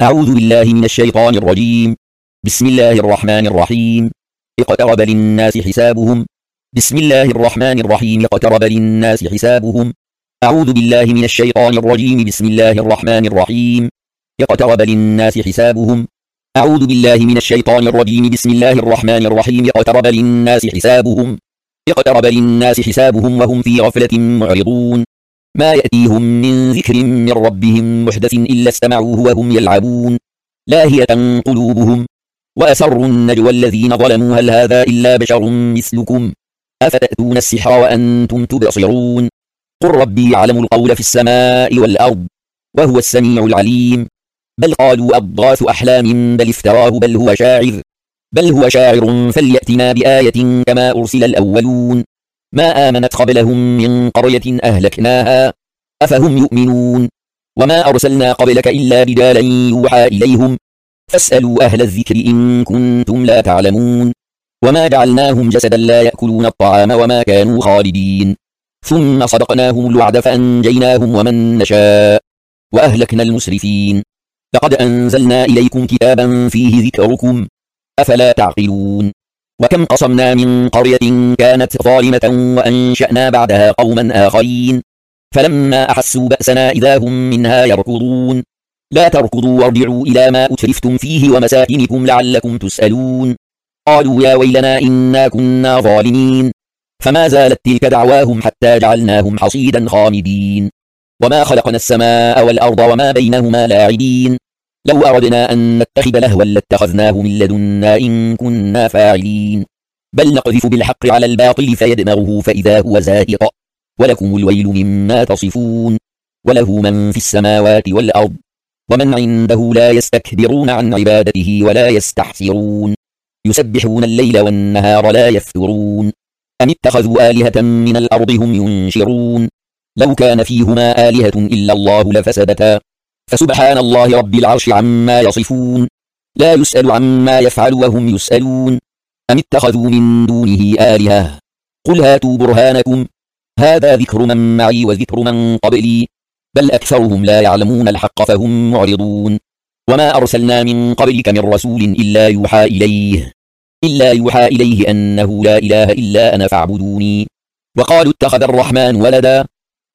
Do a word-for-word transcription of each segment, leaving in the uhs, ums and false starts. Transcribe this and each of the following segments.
أعوذ بالله من الشيطان الرجيم. بسم الله الرحمن الرحيم. اقترب للناس حسابهم. بسم الله الرحمن الرحيم. اقترب للناس حسابهم. أعوذ بالله من الشيطان الرجيم. بسم الله الرحمن الرحيم. اقترب للناس حسابهم. أعوذ بالله من الشيطان الرجيم. بسم الله الرحمن الرحيم. اقترب للناس حسابهم. اقترب للناس حسابهم وهم في غفلة معرضون. ما يأتيهم من ذكر من ربهم محدث إلا استمعوه وهم يلعبون لاهية قلوبهم وأسروا النجوى الذين ظلموا هل هذا إلا بشر مثلكم أفتأتون السحر وأنتم تبصرون قل ربي يعلم القول في السماء والأرض وهو السميع العليم بل قالوا أضغاث أحلام بل افتراه بل هو شاعر بل هو شاعر فليأتنا بآية كما أرسل الأولون ما آمنت قبلهم من قرية أهلكناها أفهم يؤمنون وما أرسلنا قبلك إلا رجالا يوحى إليهم فاسألوا أهل الذكر إن كنتم لا تعلمون وما جعلناهم جسدا لا يأكلون الطعام وما كانوا خالدين ثم صدقناهم الوعد فأنجيناهم ومن نشاء وأهلكنا المسرفين لقد أنزلنا إليكم كتابا فيه ذكركم أفلا تعقلون وكم قصمنا من قرية كانت ظالمة وأنشأنا بعدها قوما آخرين فلما أحسوا بأسنا إذا هم منها يركضون لا تركضوا وارجعوا إلى ما أترفتم فيه ومساكنكم لعلكم تسألون قالوا يا ويلنا إنا كنا ظالمين فما زالت تلك دعواهم حتى جعلناهم حصيدا خامدين وما خلقنا السماء والأرض وما بينهما لاعبين لو أردنا أن نتخذ لهوا لاتخذناه من لدنا إن كنا فاعلين بل نقذف بالحق على الباطل فيدمغه فإذا هو زاهق ولكم الويل مما تصفون وله من في السماوات والأرض ومن عنده لا يستكبرون عن عبادته ولا يستحسرون يسبحون الليل والنهار لا يفترون أم اتخذوا آلهة من الأرض هم ينشرون لو كان فيهما آلهة إلا الله لفسدتا فسبحان الله رب العرش عما يصفون لا يسأل عما يفعل وهم يسألون أم اتخذوا من دونه آلهة قل هاتوا برهانكم هذا ذكر من معي وذكر من قبلي بل أكثرهم لا يعلمون الحق فهم معرضون وما أرسلنا من قبلك من رسول إلا يوحى إليه إلا يوحى إليه أنه لا إله إلا أنا فاعبدوني وقالوا اتخذ الرحمن ولدا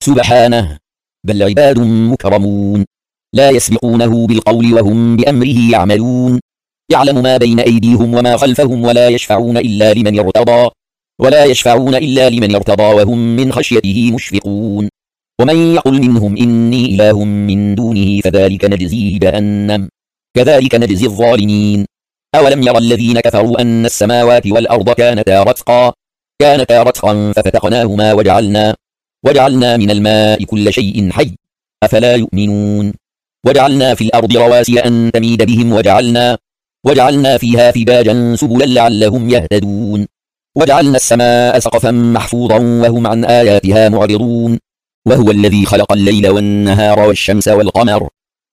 سبحانه بل عباد مكرمون لا يسبقونه بالقول وهم بأمره يعملون يعلم ما بين أيديهم وما خلفهم ولا يشفعون إلا لمن ارتضى ولا يشفعون إلا لمن ارتضى وهم من خشيته مشفقون ومن يقل منهم إني إله من دونه فذلك نجزيه جهنم كذلك نجزي الظالمين أولم يرى الذين كفروا أن السماوات والأرض كانتا رتقا كانتا رتقا ففتقناهما وجعلنا وجعلنا من الماء كل شيء حي أفلا يؤمنون وجعلنا في الأرض رواسي أن تميد بهم وجعلنا وجعلنا فيها فجاجا سبلا لعلهم يهتدون وجعلنا السماء سقفا محفوظا وهم عن آياتها معرضون وهو الذي خلق الليل والنهار والشمس والقمر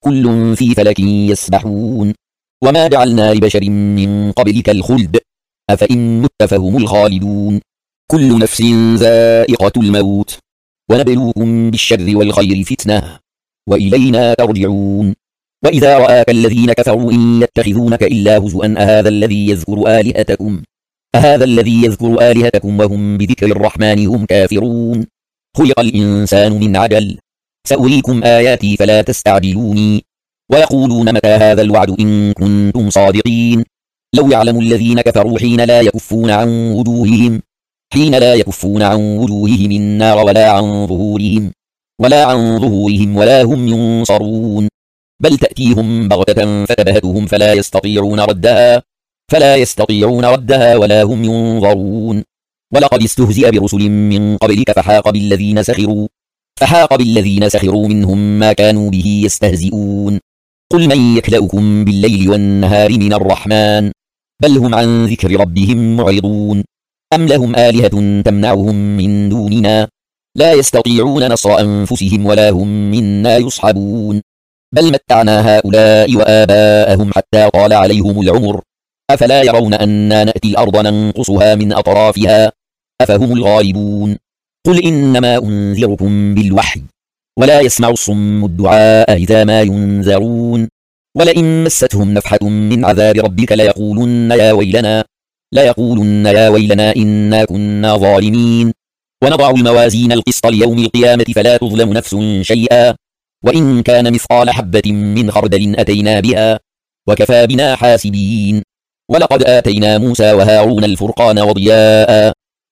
كل في فلك يسبحون وما جعلنا لبشر من قبلك الخلد أفإن مت فهم الخالدون كل نفس ذائقة الموت ونبلوكم بالشر والخير فتنة وإلينا ترجعون وإذا رآك الذين كفروا إن يتخذونك إلا هزؤا أهذا الذي يذكر آلهتكم أهذا الذي يذكر آلهتكم وهم بذكر الرحمن هم كافرون خلق الإنسان من عجل سأريكم آياتي فلا تستعجلوني ويقولون متى هذا الوعد إن كنتم صادقين لو يعلم الذين كفروا حين لا يكفون عن وجوههم حين لا يكفون عن وجوههم النار ولا عن ظهورهم ولا عن ظهورهم ولا هم ينصرون بل تأتيهم بغتة فتبهتهم فلا يستطيعون ردها فلا يستطيعون ردها ولا هم ينظرون ولقد استهزئ برسل من قبلك فحاق بالذين سخروا فحاق بالذين سخروا منهم ما كانوا به يستهزئون قل من يكلؤكم بالليل والنهار من الرحمن بل هم عن ذكر ربهم معرضون أم لهم آلهة تمنعهم من دوننا لا يستطيعون نصر أنفسهم ولا هم منا يصحبون بل متعنا هؤلاء وآباءهم حتى طال عليهم العمر أفلا يرون أنا نأتي الأرض ننقصها من أطرافها أفهم الغالبون قل إنما أنذركم بالوحي ولا يسمع الصم الدعاء إذا ما ينذرون ولئن مستهم نفحة من عذاب ربك ليقولن يا ويلنا ليقولن يا ويلنا إنا كنا ظالمين. ونضع الموازين القسط ليوم القيامة فلا تظلم نفس شيئا وإن كان مثقال حبة من خردل أتينا بها وكفى بنا حاسبين. ولقد آتينا موسى وهارون الفرقان وضياء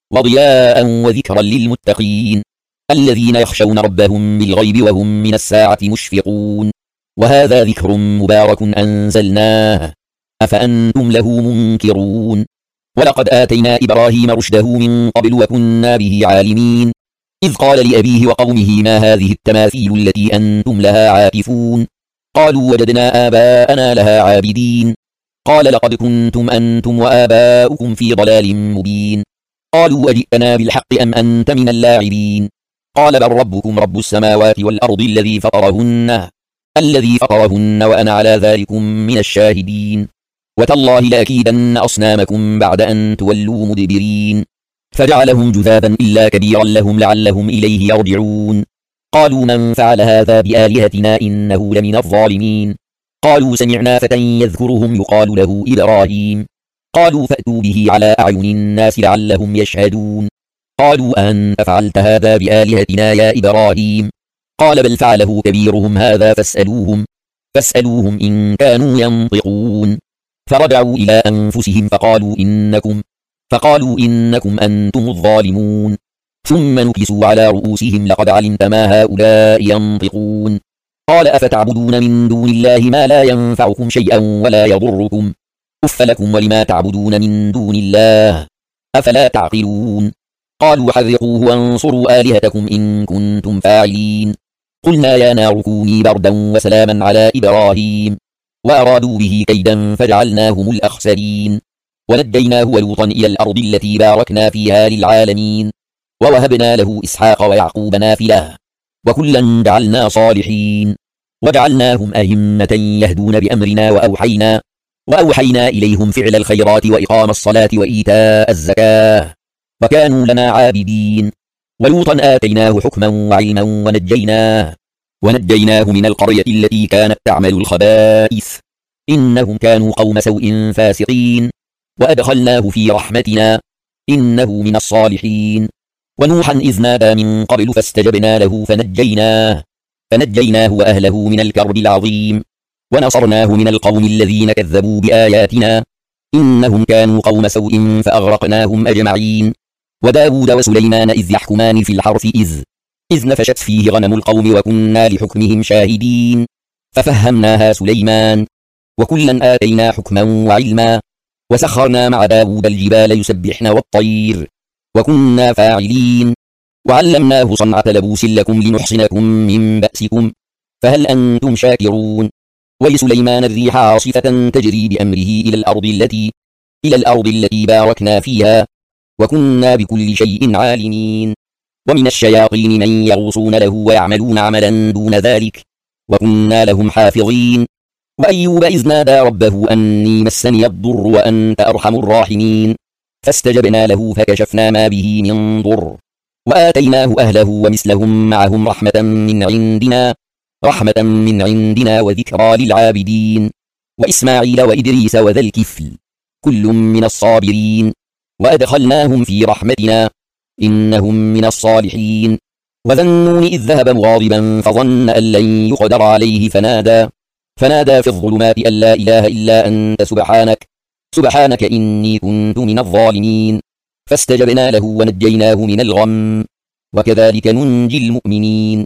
وضياء وذكرا للمتقين الذين يخشون ربهم بالغيب وهم من الساعة مشفقون. وهذا ذكر مبارك أنزلناه أفأنتم له منكرون. ولقد آتينا إبراهيم رشده من قبل وكنا به عالمين إذ قال لأبيه وقومه ما هذه التماثيل التي أنتم لها عاكفون قالوا وجدنا آباءنا لها عابدين قال لقد كنتم أنتم وآباؤكم في ضلال مبين قالوا أجئتنا بالحق أم أنت من اللاعبين قال بل ربكم رب السماوات والأرض الذي فطرهن الذي فطرهن وأنا على ذلكم من الشاهدين وتالله لأكيدن أصنامكم بعد أن تولوا مدبرين فجعلهم جذابا إلا كبيرا لهم لعلهم إليه يرجعون قالوا من فعل هذا بآلهتنا إنه لمن الظالمين قالوا سمعنا فتى يذكرهم يقال له إبراهيم قالوا فأتوا به على أعين الناس لعلهم يشهدون قالوا أنت فعلت هذا بآلهتنا يا إبراهيم قال بل فعله كبيرهم هذا فاسألوهم فاسألوهم إن كانوا ينطقون فرجعوا إلى أنفسهم فقالوا إنكم فقالوا إنكم أنتم الظالمون ثم نكسوا على رؤوسهم لقد علمت ما هؤلاء ينطقون قال أفتعبدون من دون الله ما لا ينفعكم شيئا ولا يضركم أف لكم ولما تعبدون من دون الله أفلا تعقلون قالوا حرقوه وانصروا آلهتكم إن كنتم فاعلين قلنا يا نار كوني بردا وسلاما على إبراهيم وأرادوا به كيدا فجعلناهم الأخسرين ونجيناه ولوطا إلى الأرض التي باركنا فيها للعالمين ووهبنا له إسحاق ويعقوب نافلة وكلا جعلنا صالحين وجعلناهم أئمة يهدون بأمرنا وأوحينا وأوحينا إليهم فعل الخيرات وإقام الصلاة وإيتاء الزكاة وكانوا لنا عابدين ولوطا آتيناه حكما وعلما ونجيناه ونجيناه من القرية التي كانت تعمل الخبائث إنهم كانوا قوم سوء فاسقين وأدخلناه في رحمتنا إنه من الصالحين ونوحا إذ نادى من قبل فاستجبنا له فنجيناه فنجيناه وأهله من الكرب العظيم ونصرناه من القوم الذين كذبوا بآياتنا إنهم كانوا قوم سوء فأغرقناهم أجمعين وداود وسليمان إذ يحكمان في الحرث إذ إذ نفشت فيه غنم القوم وكنا لحكمهم شاهدين ففهمناها سليمان وكلا آتينا حكما وعلما وسخرنا مع داود الجبال يسبحن والطير وكنا فاعلين وعلمناه صنعة لبوس لكم لنحصنكم من بأسكم فهل أنتم شاكرون ولسليمان الريح عاصفة تجري بأمره إلى الأرض التي إلى الأرض التي باركنا فيها وكنا بكل شيء عالمين ومن الشياطين من يغوصون له ويعملون عملا دون ذلك وكنا لهم حافظين وأيوب إذ نادى ربه أني مسني الضر وأنت أرحم الراحمين فاستجبنا له فكشفنا ما به من ضر وآتيناه أهله ومثلهم معهم رحمة من عندنا رحمة من عندنا وذكرى للعابدين وإسماعيل وإدريس وذا الكفل كل من الصابرين وأدخلناهم في رحمتنا إنهم من الصالحين وذا النون إذ ذهب مغاضبا فظن أن لن يقدر عليه فنادى فنادى في الظلمات أن لا إله إلا أنت سبحانك سبحانك إني كنت من الظالمين فاستجبنا له ونجيناه من الغم وكذلك ننجي المؤمنين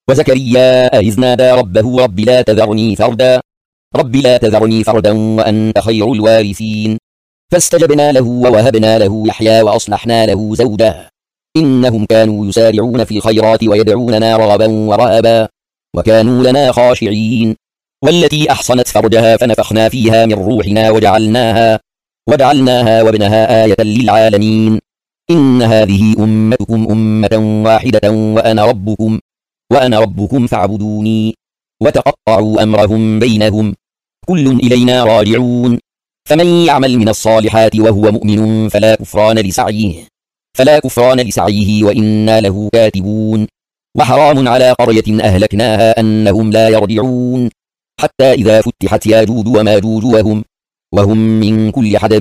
وزكريا إذ نادى ربه رب لا تذرني فردا رب لا تذرني فردا وأنت خير الوارثين فاستجبنا له ووهبنا له يحيى وأصلحنا له زوجه إنهم كانوا يسارعون في الخيرات ويدعوننا رغبا ورهبا وكانوا لنا خاشعين والتي أحصنت فرجها فنفخنا فيها من روحنا وجعلناها وجعلناها وابنها آية للعالمين إن هذه أمتكم أمة واحدة وأنا ربكم وأنا ربكم فاعبدوني وتقطعوا أمرهم بينهم كل إلينا راجعون فمن يعمل من الصالحات وهو مؤمن فلا كفران لسعيه فلا كفران لسعيه وإنا له كاتبون وحرام على قرية أهلكناها أنهم لا يرجعون حتى إذا فتحت ياجوج وماجوج وهم وهم من كل حدب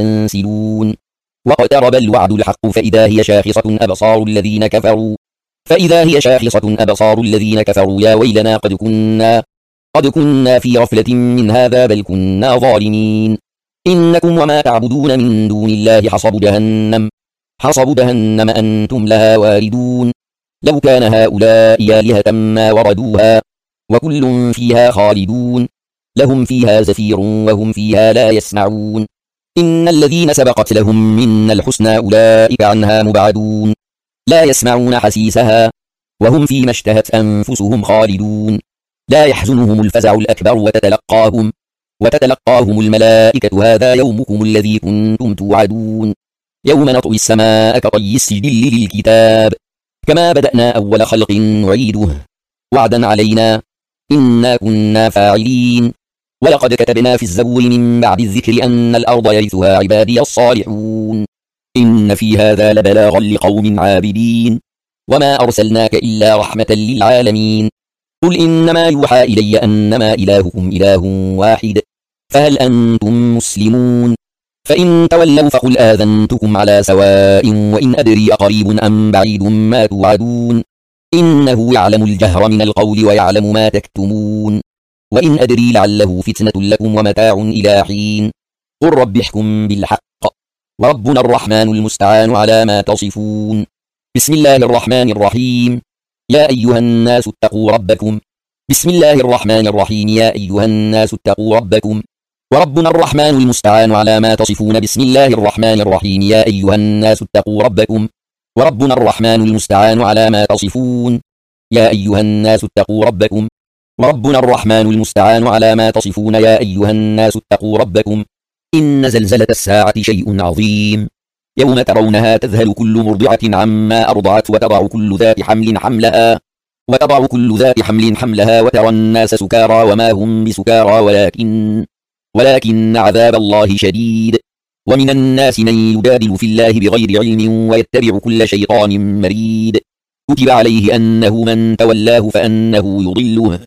ينسلون واقترب الوعد الحق فإذا هي شاخصة أبصار الذين كفروا فإذا هي شاخصة أبصار الذين كفروا يا ويلنا قد كنا قد كنا في غفلة من هذا بل كنا ظالمين إنكم وما تعبدون من دون الله حصب جهنم حصب جهنم أنتم لها واردون لو كان هؤلاء آلهة ما وردوها وكل فيها خالدون لهم فيها زفير وهم فيها لا يسمعون إن الذين سبقت لهم منا الحسنى أولئك عنها مبعدون لا يسمعون حسيسها وهم فيما اشتهت أنفسهم خالدون لا يحزنهم الفزع الأكبر وتتلقاهم وتتلقاهم الملائكة هذا يومكم الذي كنتم توعدون يوم نطوي السماء كطي السجل للكتاب كما بدأنا أول خلق نعيده وعدا علينا إنا كنا فاعلين ولقد كتبنا في الزبور من بعد الذكر أن الأرض يرثها عبادي الصالحون إن في هذا لبلاغا لقوم عابدين وما أرسلناك إلا رحمة للعالمين قل إنما يوحى إلي أنما إلهكم إله واحد فهل أنتم مسلمون فإن تولوا فقل آذنتكم على سواء وإن أدري أقريب أم بعيد ما توعدون إنه يعلم الجهر من القول ويعلم ما تكتمون وإن أدري لعله فتنة لكم ومتاع إلى حين قل رب احكم بالحق وربنا الرحمن المستعان على ما تصفون بسم الله الرحمن الرحيم يا أيها الناس اتقوا ربكم بسم الله الرحمن الرحيم يا أيها الناس اتقوا ربكم وربنا الرحمن المستعان على ما تصفون بسم الله الرحمن الرحيم يا أيها الناس اتقوا ربكم وربنا الرحمن المستعان على ما تصفون يا أيها الناس اتقوا ربكم وربنا الرحمن المستعان على ما تصفون يا أيها الناس اتقوا ربكم إن زلزلة الساعة شيء عظيم يوم ترونها تذهل كل مرضعة عما أرضعت وتضع كل ذات حمل حملها وتضع كل ذات حمل حملها وترى الناس سكارى وما هم بسكارى ولكن ولكن عذاب الله شديد ومن الناس من يجادل في الله بغير علم ويتبع كل شيطان مريد كتب عليه أنه من تولاه فأنه يضله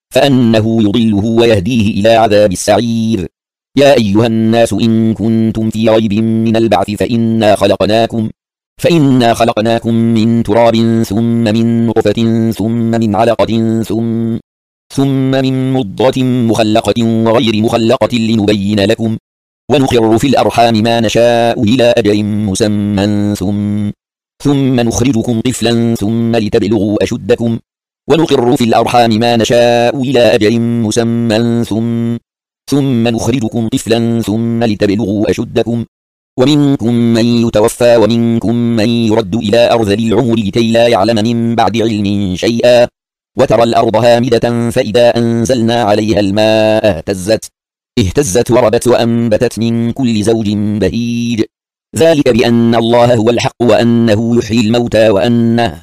فأنه يضله ويهديه إلى عذاب السعير يا أيها الناس إن كنتم في ريب من البعث فإنا خلقناكم فإنا خلقناكم من تراب ثم من نطفة ثم من علقة ثم ثم من مضغة مخلقة وغير مخلقة لنبين لكم ونقر في الأرحام ما نشاء إلى أجل مسمى ثم ثم نخرجكم طفلا ثم لتبلغوا أشدكم ونقر في الأرحام ما نشاء إلى أجل مسمى ثم ثم نخرجكم طفلا ثم لتبلغوا أشدكم ومنكم من يتوفى ومنكم من يرد إلى أرذل العمر لكي لا يعلم من بعد علم شيئا وترى الأرض هامدة فإذا أنزلنا عليها الماء اهتزت اهتزت وربت وأنبتت من كل زوج بهيج ذلك بأن الله هو الحق وأنه يحيي الموتى وأنه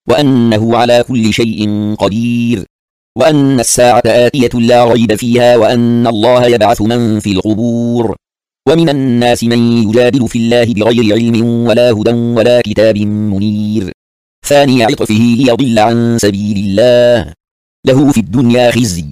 وأنه على كل شيء قدير وأن الساعة آتية لا ريب فيها وأن الله يبعث من في القبور ومن الناس من يجادل في الله بغير علم ولا هدى ولا كتاب منير ثاني عطفه ليضل عن سبيل الله له في الدنيا خزي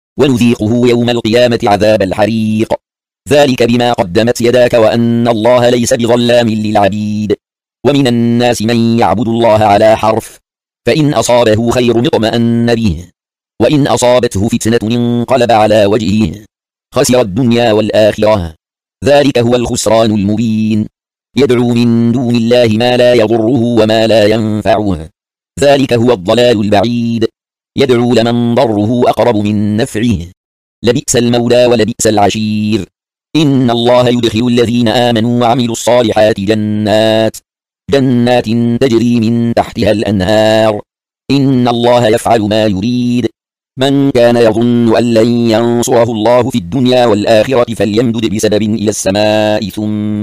ونذيقه يوم القيامة عذاب الحريق ذلك بما قدمت يداك وأن الله ليس بظلام للعبيد ومن الناس من يعبد الله على حرف فإن أصابه خير اطمأن به وإن أصابته فتنة انقلب على وجهه خسر الدنيا والآخرة ذلك هو الخسران المبين يدعو من دون الله ما لا يضره وما لا ينفعه ذلك هو الضلال البعيد يدعو لمن ضره أقرب من نفعه لبئس المولى ولبئس العشير إن الله يدخل الذين آمنوا وعملوا الصالحات جنات جنات تجري من تحتها الأنهار إن الله يفعل ما يريد من كان يظن أن لن ينصره الله في الدنيا والآخرة فليمدد بسبب إلى السماء ثم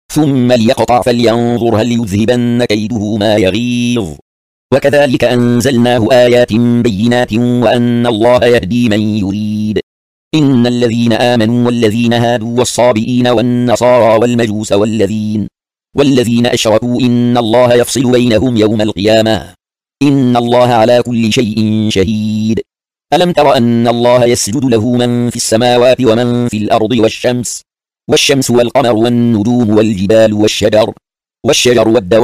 ثم ليقطع فلينظر هل يذهبن كيده ما يغيظ وكذلك أنزلناه آيات بينات وأن الله يهدي من يريد إن الذين آمنوا والذين هادوا والصابئين والنصارى والمجوس والذين والذين أشركوا إن الله يفصل بينهم يوم القيامة إن الله على كل شيء شهيد ألم تر أن الله يسجد له من في السماوات ومن في الأرض والشمس والشمس والقمر والنجوم والجبال والشجر والشجر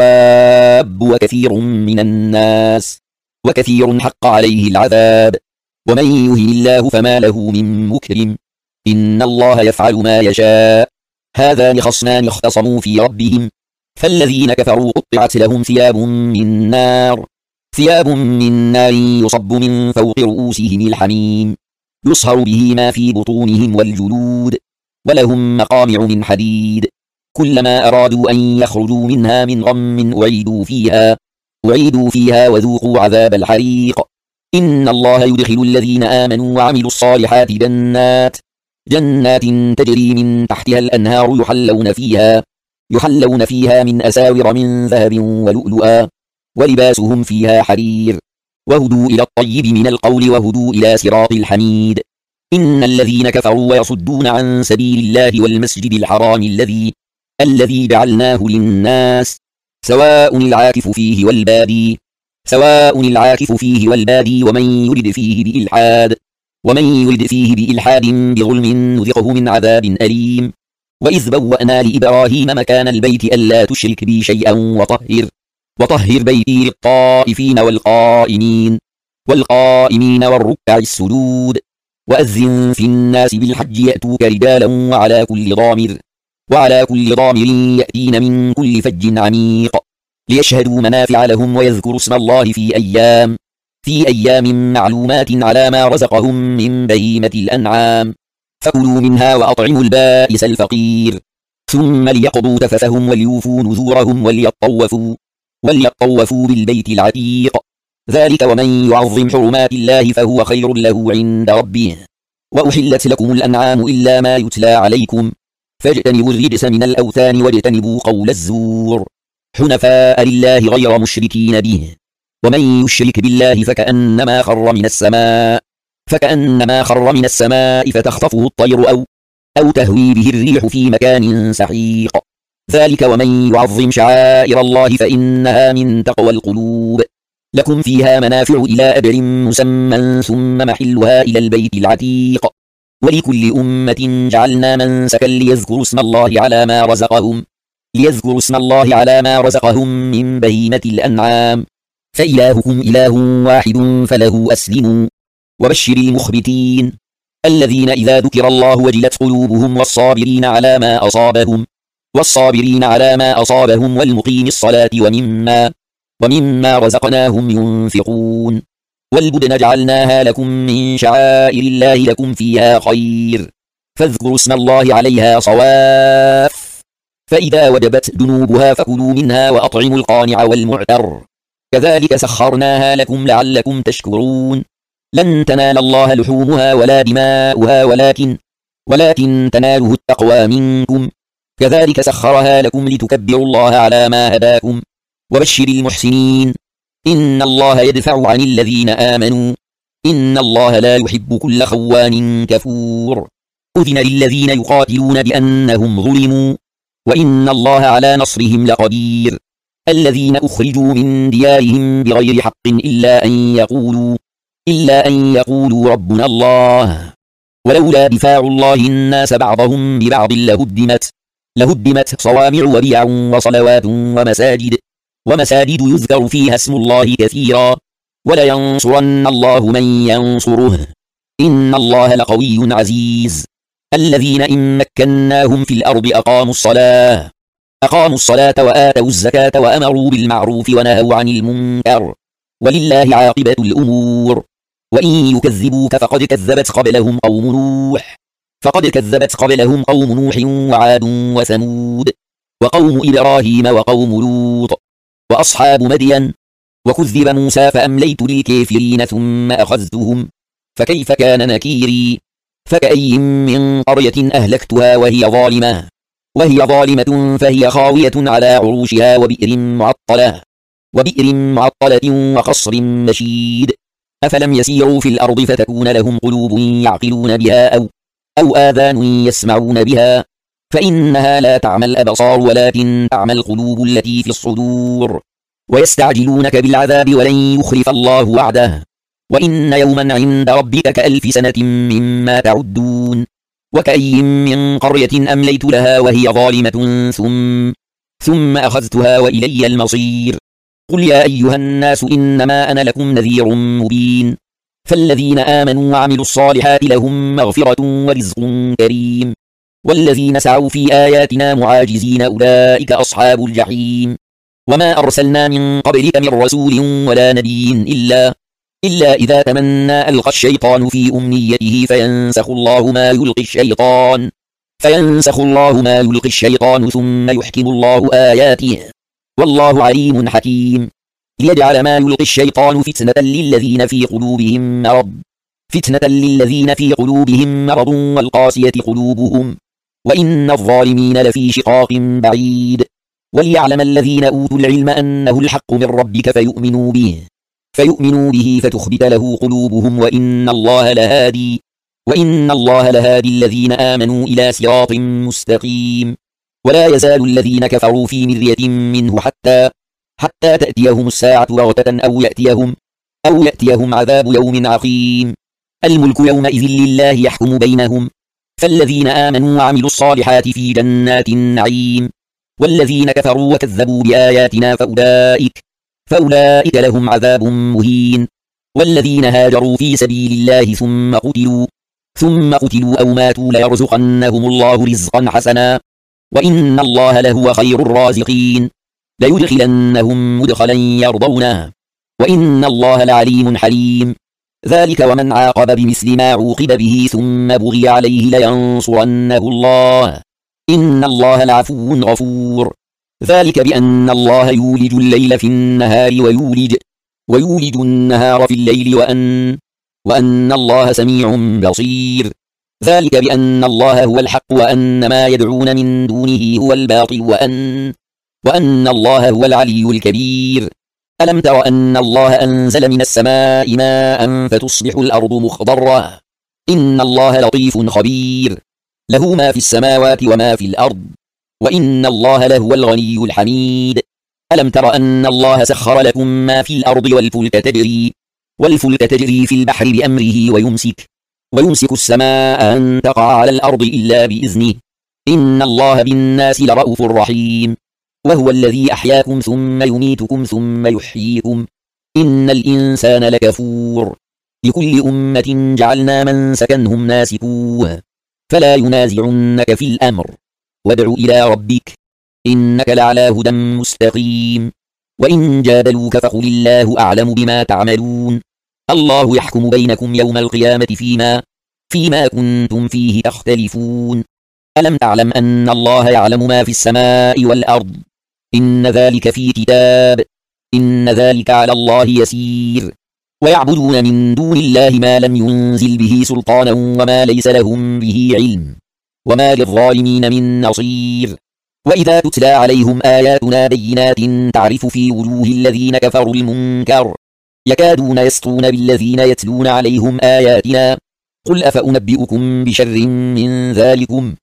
والدواب وكثير من الناس وكثير حق عليه العذاب ومن يهن الله فما له من مكرم إن الله يفعل ما يشاء هذان خصمان اختصموا في ربهم فالذين كفروا قطعت لهم ثياب من نار ثياب من نار يصب من فوق رؤوسهم الحميم يصهر به ما في بطونهم والجلود ولهم مقامع من حديد كلما أرادوا أن يخرجوا منها من غم أعيدوا فيها أعيدوا فيها وذوقوا عذاب الحريق إن الله يدخل الذين آمنوا وعملوا الصالحات جنات جنات تجري من تحتها الأنهار يحلون فيها يحلون فيها من أساور من ذهب ولؤلؤا ولباسهم فيها حرير وهدوا إلى الطيب من القول وهدوا إلى صراط الحميد إن الذين كفروا ويصدون عن سبيل الله والمسجد الحرام الذي الذي جعلناه للناس سواء العاكف فيه والبادي سواء العاكف فيه والبادي ومن يرد فيه بإلحاد ومن يرد فيه بإلحاد بظلم نذقه من عذاب أليم وإذ بوأنا لإبراهيم مكان البيت ألا تشرك بي شيئا وطهر وطهر بيتي للطائفين والقائمين والقائمين والركع السجود وأذن في الناس بالحج يأتوك رجالا وعلى كل ضامر وعلى كل ضامر يأتين من كل فج عميق ليشهدوا منافع لهم ويذكروا اسم الله في أيام في أيام معلومات على ما رزقهم من بهيمة الأنعام فكلوا منها وأطعموا البائس الفقير ثم ليقضوا تفثهم وليوفوا نذورهم وليطوفوا وليطوفوا بالبيت العتيق ذلك ومن يعظم حرمات الله فهو خير له عند ربه وأحلت لكم الأنعام إلا ما يتلى عليكم فاجتنبوا الرجس من الأوثان واجتنبوا قول الزور حنفاء لله غير مشركين به ومن يشرك بالله فكأنما خر من السماء فكأنما خر من السماء فتخطفه الطير أو أو تهوي به الريح في مكان سحيق ذلك ومن يعظم شعائر الله فإنها من تقوى القلوب لكم فيها منافع إلى أجل مسمى ثم محلها إلى البيت العتيق ولكل أمة جعلنا منسكا ليذكروا اسم الله على ما رزقهم ليذكروا اسم الله على ما رزقهم من بهيمة الأنعام فإلهكم إله واحد فله أسلموا وبشر المخبتين الذين إذا ذكر الله وجلت قلوبهم والصابرين على ما أصابهم والصابرين على ما أصابهم والمقيم الصلاة ومما ومما رزقناهم ينفقون والبدن جعلناها لكم من شعائر الله لكم فيها خير فاذكروا اسم الله عليها صواف فإذا وجبت جنوبها فكلوا منها وأطعموا القانع والمعتر كذلك سخرناها لكم لعلكم تشكرون لن تنال الله لحومها ولا دماؤها ولكن ولكن تناله التقوى منكم كذلك سخرها لكم لتكبروا الله على ما هداكم وبشر المحسنين إن الله يدفع عن الذين آمنوا إن الله لا يحب كل خوان كفور أذن للذين يقاتلون بأنهم ظلموا وإن الله على نصرهم لقدير الذين أخرجوا من ديارهم بغير حق إلا أن يقولوا إلا أن يقولوا ربنا الله ولولا دفاع الله الناس بعضهم ببعض لهدمت لهدمت صوامع وبيع وصلوات ومساجد ومساجد يذكر فيها اسم الله كثيرا ولينصرن الله من ينصره إن الله لقوي عزيز الذين إن مكناهم في الأرض أقاموا الصلاة أقاموا الصلاة وآتوا الزكاة وأمروا بالمعروف ونهوا عن المنكر ولله عاقبة الأمور وإن يكذبوك فقد كذبت قبلهم قوم نوح فقد كذبت قبلهم قوم نوح وعاد وثمود وقوم إبراهيم وقوم لوط وأصحاب مدين وكذب موسى فأمليت للكافرين ثم أخذتهم فكيف كان نكيري فكأي من قرية أهلكتها وهي ظالمة وهي ظالمة فهي خاوية على عروشها وبئر معطلة وبئر معطلة وقصر مشيد أفلم يسيروا في الأرض فتكون لهم قلوب يعقلون بها أو أو آذان يسمعون بها فإنها لا تعمى الأبصار ولكن تعمى القلوب التي في الصدور ويستعجلونك بالعذاب ولن يخلف الله وعده وإن يوما عند ربك كألف سنة مما تعدون. وكأي من قرية أمليت لها وهي ظالمة ثم ثم أخذتها وإلي المصير. قل يا أيها الناس إنما أنا لكم نذير مبين. فالذين آمنوا وعملوا الصالحات لهم مغفرة ورزق كريم. والذين سعوا في آياتنا معاجزين أولئك أصحاب الجحيم. وما أرسلنا من قبلك من رسول ولا نبي إلا إلا إذا تمنى ألقى الشيطان في أمنيته فينسخ الله ما يلقي الشيطان فينسخ الله ما يلقي الشيطان ثم يحكم الله آياته والله عليم حكيم. ليجعل ما يلقي الشيطان فتنة للذين في قلوبهم مرض فتنة للذين في قلوبهم مرض والقاسية قلوبهم وإن الظالمين لفي شقاق بعيد. وليعلم الذين أوتوا العلم أنه الحق من ربك فيؤمنوا به فيؤمنوا به فتخبت له قلوبهم وإن الله لهادي وإن الله لهادي الذين آمنوا إلى صراط مستقيم. ولا يزال الذين كفروا في مرية منه حتى حتى تأتيهم الساعة بغتة أو يأتيهم أو يأتيهم عذاب يوم عقيم. الملك يومئذ لله يحكم بينهم. فالذين آمنوا وعملوا الصالحات في جنات النعيم. والذين كفروا وكذبوا بآياتنا فأولئك فأولئك لهم عذاب مهين. والذين هاجروا في سبيل الله ثم قتلوا ثم قتلوا أو ماتوا ليرزقنهم الله رزقا حسنا وإن الله لهو خير الرازقين. ليدخلنهم مدخلا يرضونه وإن الله لعليم حليم. ذلك ومن عاقب بمثل ما عوقب به ثم بغي عليه لينصرنه الله إن الله لعفو غفور. ذلك بأن الله يولج الليل في النهار ويولج ويولج النهار في الليل وأن وأن الله سميع بصير. ذلك بأن الله هو الحق وأن ما يدعون من دونه هو الباطل وأن وأن الله هو العلي الكبير. ألم تر أن الله أنزل من السماء ماء فتصبح الأرض مخضرة إن الله لطيف خبير. له ما في السماوات وما في الأرض وإن الله لهو الغني الحميد. ألم تر أن الله سخر لكم ما في الأرض والفلك تجري والفلك تجري في البحر بأمره ويمسك ويمسك السماء أن تقع على الأرض إلا بإذنه إن الله بالناس لرؤوف رحيم. وهو الذي أحياكم ثم يميتكم ثم يحييكم إن الإنسان لكفور. لكل أمة جعلنا من سكنهم ناسكوه فلا ينازعنك في الأمر وادع إلى ربك إنك لعلى هدى مستقيم. وإن جادلوك فقل الله أعلم بما تعملون. الله يحكم بينكم يوم القيامة فيما فيما كنتم فيه تختلفون. ألم تعلم أن الله يعلم ما في السماء والأرض إن ذلك في كتاب إن ذلك على الله يسير. ويعبدون من دون الله ما لم ينزل به سلطانا وما ليس لهم به علم وما للظالمين من نصير. وإذا تتلى عليهم آياتنا بينات تعرف في وجوه الذين كفروا المنكر يكادون يسطون بالذين يتلون عليهم آياتنا. قل أفأنبئكم بشر من ذلكم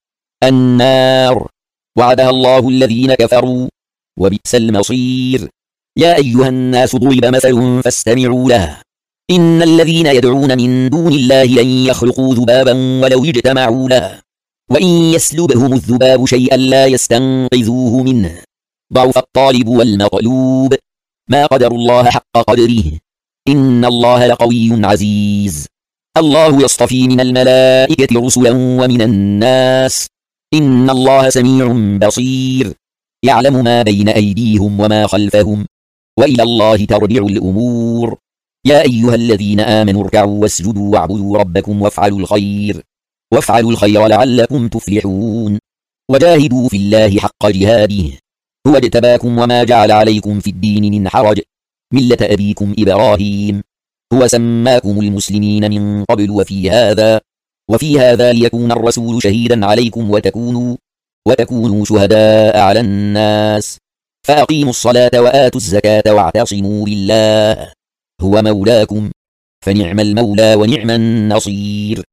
النار وعدها الله الذين كفروا وبئس المصير. يا أيها الناس ضرب مثل فاستمعوا له إن الذين يدعون من دون الله لن يخلقوا ذبابا ولو اجتمعوا له وإن يسلبهم الذباب شيئا لا يستنقذوه منه ضعف الطالب والمطلوب. ما قدر الله حق قدره إن الله لقوي عزيز. الله يصطفي من الملائكة رسلا ومن الناس إن الله سميع بصير. يعلم ما بين أيديهم وما خلفهم وإلى الله ترجع الأمور. يا أيها الذين آمنوا اركعوا واسجدوا واعبدوا ربكم وافعلوا الخير وافعلوا الخير لعلكم تفلحون. وجاهدوا في الله حق جهاده هو اجتباكم وما جعل عليكم في الدين من حرج ملة أبيكم إبراهيم هو سماكم المسلمين من قبل وفي هذا وفي هذا ليكون الرسول شهيدا عليكم وتكونوا وتكونوا شهداء على الناس. فأقيموا الصلاة وآتوا الزكاة واعتصموا بالله هو مولاكم فنعم المولى ونعم النصير.